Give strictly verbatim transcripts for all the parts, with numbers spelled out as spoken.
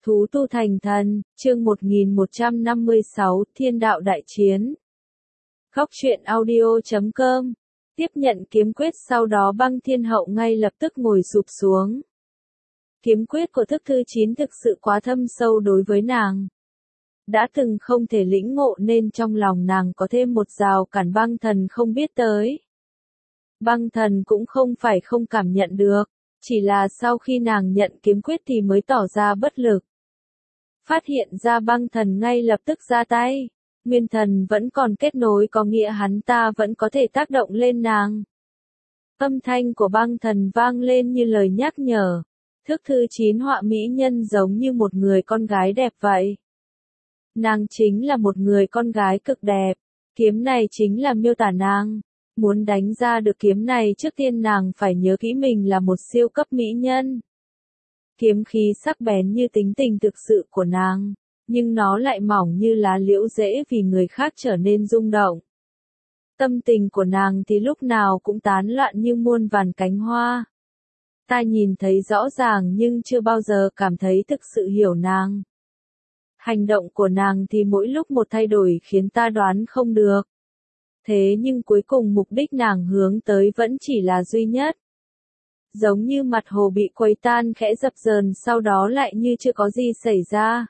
Thú tu thành thần, chương một nghìn một trăm năm mươi sáu, Thiên đạo đại chiến. Góc truyện audio chấm com. Tiếp nhận kiếm quyết sau đó Băng Thiên Hậu ngay lập tức ngồi sụp xuống. Kiếm quyết của thức thứ chín thực sự quá thâm sâu đối với nàng. Đã từng không thể lĩnh ngộ nên trong lòng nàng có thêm một rào cản băng thần không biết tới. Băng thần cũng không phải không cảm nhận được, chỉ là sau khi nàng nhận kiếm quyết thì mới tỏ ra bất lực. Phát hiện ra băng thần ngay lập tức ra tay. Nguyên thần vẫn còn kết nối có nghĩa hắn ta vẫn có thể tác động lên nàng. Âm thanh của băng thần vang lên như lời nhắc nhở. Thức thứ chín họa mỹ nhân giống như một người con gái đẹp vậy. Nàng chính là một người con gái cực đẹp. Kiếm này chính là miêu tả nàng. Muốn đánh ra được kiếm này trước tiên nàng phải nhớ kỹ mình là một siêu cấp mỹ nhân. Kiếm khí sắc bén như tính tình thực sự của nàng, nhưng nó lại mỏng như lá liễu rễ vì người khác trở nên rung động. Tâm tình của nàng thì lúc nào cũng tán loạn như muôn vàn cánh hoa. Ta nhìn thấy rõ ràng nhưng chưa bao giờ cảm thấy thực sự hiểu nàng. Hành động của nàng thì mỗi lúc một thay đổi khiến ta đoán không được. Thế nhưng cuối cùng mục đích nàng hướng tới vẫn chỉ là duy nhất. Giống như mặt hồ bị quấy tan khẽ dập dờn sau đó lại như chưa có gì xảy ra.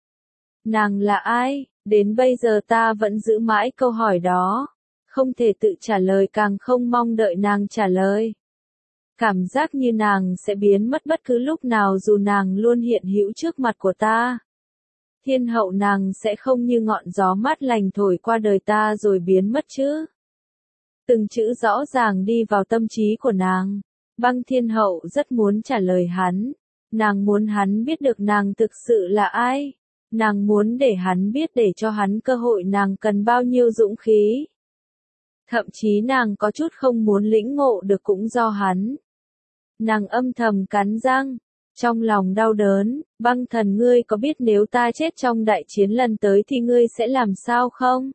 Nàng là ai? Đến bây giờ ta vẫn giữ mãi câu hỏi đó. Không thể tự trả lời càng không mong đợi nàng trả lời. Cảm giác như nàng sẽ biến mất bất cứ lúc nào dù nàng luôn hiện hữu trước mặt của ta. Thiên hậu nàng sẽ không như ngọn gió mát lành thổi qua đời ta rồi biến mất chứ. Từng chữ rõ ràng đi vào tâm trí của nàng. Băng Thiên Hậu rất muốn trả lời hắn. Nàng muốn hắn biết được nàng thực sự là ai. Nàng muốn để hắn biết để cho hắn cơ hội nàng cần bao nhiêu dũng khí. Thậm chí nàng có chút không muốn lĩnh ngộ được cũng do hắn. Nàng âm thầm cắn răng. Trong lòng đau đớn, băng thần ngươi có biết nếu ta chết trong đại chiến lần tới thì ngươi sẽ làm sao không?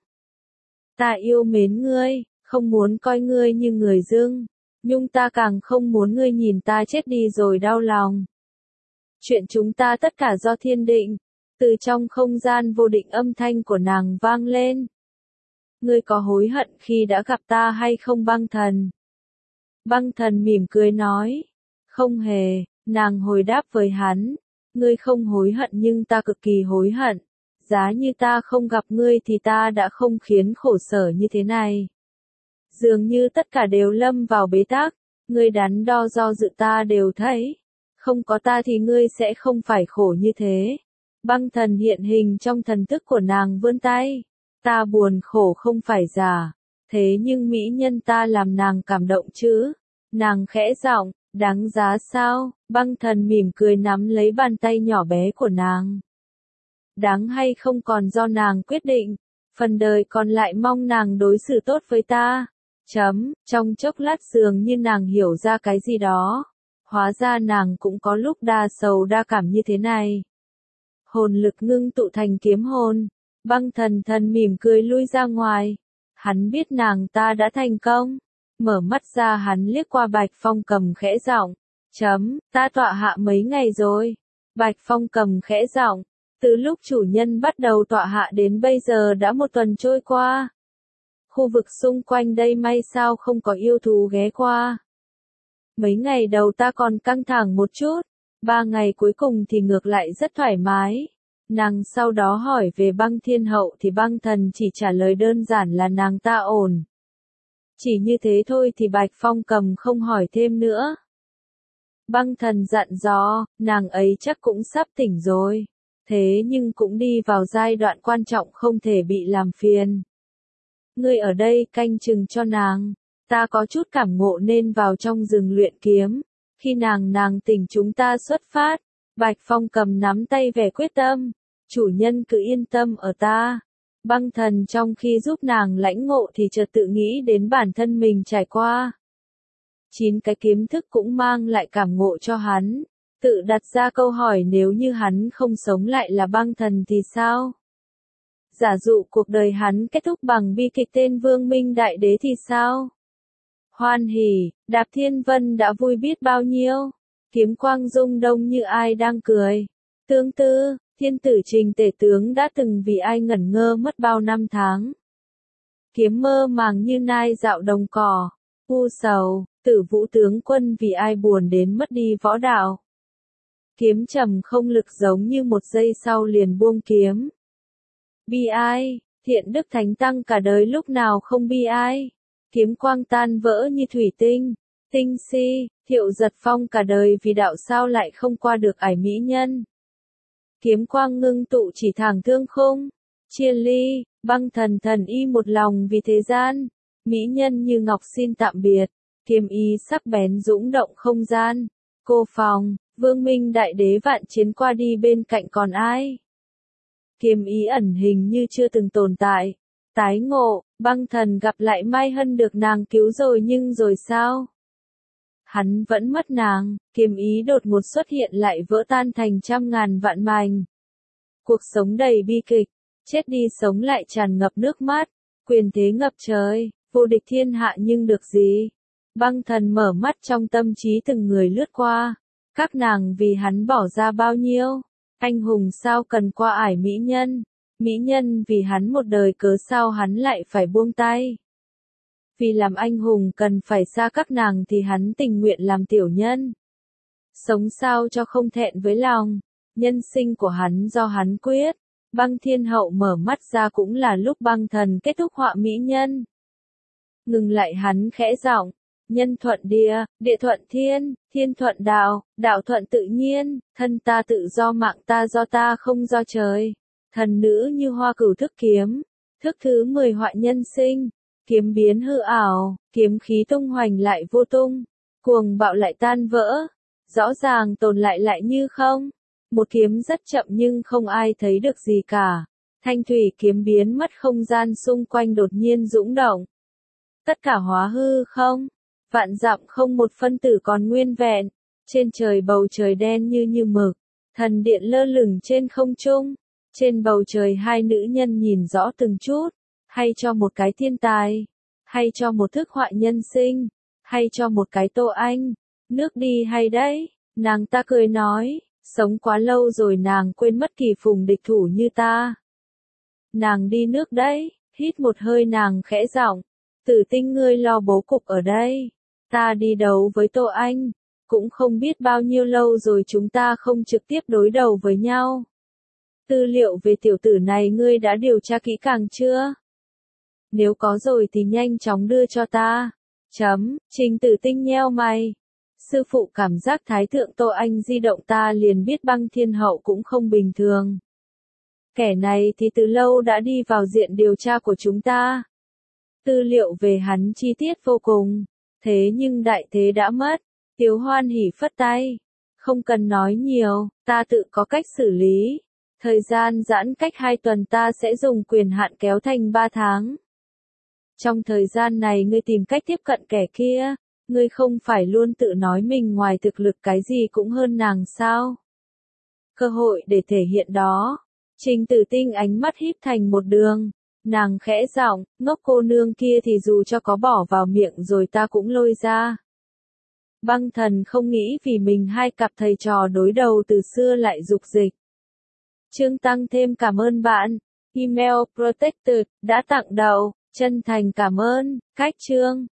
Ta yêu mến ngươi, không muốn coi ngươi như người dưng. Nhưng ta càng không muốn ngươi nhìn ta chết đi rồi đau lòng. Chuyện chúng ta tất cả do thiên định. Từ trong không gian vô định âm thanh của nàng vang lên. Ngươi có hối hận khi đã gặp ta hay không băng thần? Băng thần mỉm cười nói. Không hề, nàng hồi đáp với hắn. Ngươi không hối hận nhưng ta cực kỳ hối hận. Giá như ta không gặp ngươi thì ta đã không khiến khổ sở như thế này. Dường như tất cả đều lâm vào bế tắc, ngươi đắn đo do dự ta đều thấy. Không có ta thì ngươi sẽ không phải khổ như thế. Băng thần hiện hình trong thần thức của nàng vươn tay. Ta buồn khổ không phải giả. Thế nhưng mỹ nhân ta làm nàng cảm động chứ. Nàng khẽ giọng, đáng giá sao? Băng thần mỉm cười nắm lấy bàn tay nhỏ bé của nàng. Đáng hay không còn do nàng quyết định. Phần đời còn lại mong nàng đối xử tốt với ta. Chấm, trong chốc lát dường như nàng hiểu ra cái gì đó. Hóa ra nàng cũng có lúc đa sầu đa cảm như thế này. Hồn lực ngưng tụ thành kiếm hồn. Băng thần thần mỉm cười lui ra ngoài. Hắn biết nàng ta đã thành công. Mở mắt ra hắn liếc qua Bạch Phong Cầm khẽ giọng. Chấm, ta tọa hạ mấy ngày rồi. Bạch Phong Cầm khẽ giọng. Từ lúc chủ nhân bắt đầu tọa hạ đến bây giờ đã một tuần trôi qua. Khu vực xung quanh đây may sao không có yêu thú ghé qua. Mấy ngày đầu ta còn căng thẳng một chút, ba ngày cuối cùng thì ngược lại rất thoải mái. Nàng sau đó hỏi về băng thiên hậu thì băng thần chỉ trả lời đơn giản là nàng ta ổn. Chỉ như thế thôi thì Bạch Phong Cầm không hỏi thêm nữa. Băng thần dặn dò, nàng ấy chắc cũng sắp tỉnh rồi. Thế nhưng cũng đi vào giai đoạn quan trọng không thể bị làm phiền. Ngươi ở đây canh chừng cho nàng. Ta có chút cảm ngộ nên vào trong rừng luyện kiếm. Khi nàng nàng tỉnh chúng ta xuất phát. Bạch Phong Cầm nắm tay vẻ quyết tâm. Chủ nhân cứ yên tâm ở ta. Băng thần trong khi giúp nàng lãnh ngộ thì chợt tự nghĩ đến bản thân mình trải qua. Chín cái kiếm thức cũng mang lại cảm ngộ cho hắn. Tự đặt ra câu hỏi nếu như hắn không sống lại là băng thần thì sao? Giả dụ cuộc đời hắn kết thúc bằng bi kịch tên Vương Minh Đại Đế thì sao? Hoan hỉ, Đạp Thiên Vân đã vui biết bao nhiêu. Kiếm quang rung đông như ai đang cười. Tương tự, thiên tử Trình Tể tướng đã từng vì ai ngẩn ngơ mất bao năm tháng. Kiếm mơ màng như nai dạo đồng cỏ, u sầu, Tử Vũ tướng quân vì ai buồn đến mất đi võ đạo. Kiếm trầm không lực giống như một giây sau liền buông kiếm. Bi ai, Thiện Đức Thánh Tăng cả đời lúc nào không bi ai. Kiếm quang tan vỡ như thủy tinh. Tinh si, Thiệu Giật Phong cả đời vì đạo sao lại không qua được ải mỹ nhân. Kiếm quang ngưng tụ chỉ thẳng thương khung. Chia ly, Băng Thần thần y một lòng vì thế gian. Mỹ nhân như ngọc xin tạm biệt. Kiếm ý sắc bén dũng động không gian. Cô phòng, Vương Minh Đại Đế vạn chiến qua đi bên cạnh còn ai? Kiếm ý ẩn hình như chưa từng tồn tại. Tái ngộ, Băng Thần gặp lại Mai Hân được nàng cứu rồi nhưng rồi sao? Hắn vẫn mất nàng, kiếm ý đột ngột xuất hiện lại vỡ tan thành trăm ngàn vạn mảnh. Cuộc sống đầy bi kịch, chết đi sống lại tràn ngập nước mắt, quyền thế ngập trời, vô địch thiên hạ nhưng được gì? Băng Thần mở mắt trong tâm trí từng người lướt qua, các nàng vì hắn bỏ ra bao nhiêu, anh hùng sao cần qua ải mỹ nhân, mỹ nhân vì hắn một đời cớ sao hắn lại phải buông tay. Vì làm anh hùng cần phải xa các nàng thì hắn tình nguyện làm tiểu nhân. Sống sao cho không thẹn với lòng, nhân sinh của hắn do hắn quyết. Băng Thiên Hậu mở mắt ra cũng là lúc Băng Thần kết thúc họa mỹ nhân. Ngừng lại hắn khẽ giọng, nhân thuận địa, địa thuận thiên, thiên thuận đạo, đạo thuận tự nhiên, thân ta tự do mạng ta do ta không do trời. Thần nữ như hoa cửu thức kiếm, thức thứ mười họa nhân sinh. Kiếm biến hư ảo, kiếm khí tung hoành lại vô tung, cuồng bạo lại tan vỡ, rõ ràng tồn lại lại như không. Một kiếm rất chậm nhưng không ai thấy được gì cả. Thanh thủy kiếm biến mất không gian xung quanh đột nhiên dũng động. Tất cả hóa hư không, vạn dặm không một phân tử còn nguyên vẹn. Trên trời bầu trời đen như như mực, thần điện lơ lửng trên không trung. Trên bầu trời hai nữ nhân nhìn rõ từng chút. Hay cho một cái thiên tài, hay cho một thức họa nhân sinh, hay cho một cái Tô Anh, nước đi hay đấy, nàng ta cười nói, sống quá lâu rồi nàng quên mất kỳ phùng địch thủ như ta. Nàng đi nước đấy, hít một hơi nàng khẽ giọng, Tử Tinh ngươi lo bố cục ở đây, ta đi đấu với Tô Anh, cũng không biết bao nhiêu lâu rồi chúng ta không trực tiếp đối đầu với nhau. Tư liệu về tiểu tử này ngươi đã điều tra kỹ càng chưa? Nếu có rồi thì nhanh chóng đưa cho ta. Chấm, Trình Tử Tinh nheo mày. Sư phụ cảm giác Thái thượng Tô Anh di động ta liền biết Băng Thiên Hậu cũng không bình thường. Kẻ này thì từ lâu đã đi vào diện điều tra của chúng ta. Tư liệu về hắn chi tiết vô cùng. Thế nhưng đại thế đã mất. Tiếu Hoan hỉ phất tay. Không cần nói nhiều, ta tự có cách xử lý. Thời gian giãn cách hai tuần ta sẽ dùng quyền hạn kéo thành ba tháng. Trong thời gian này ngươi tìm cách tiếp cận kẻ kia, ngươi không phải luôn tự nói mình ngoài thực lực cái gì cũng hơn nàng sao? Cơ hội để thể hiện đó. Trình Tử Tinh ánh mắt híp thành một đường, nàng khẽ giọng, ngốc cô nương kia thì dù cho có bỏ vào miệng rồi ta cũng lôi ra. Băng Thần không nghĩ vì mình hai cặp thầy trò đối đầu từ xưa lại dục dịch. Chương tăng thêm cảm ơn bạn, email protected, đã tặng đầu. Chân thành cảm ơn, cách chương.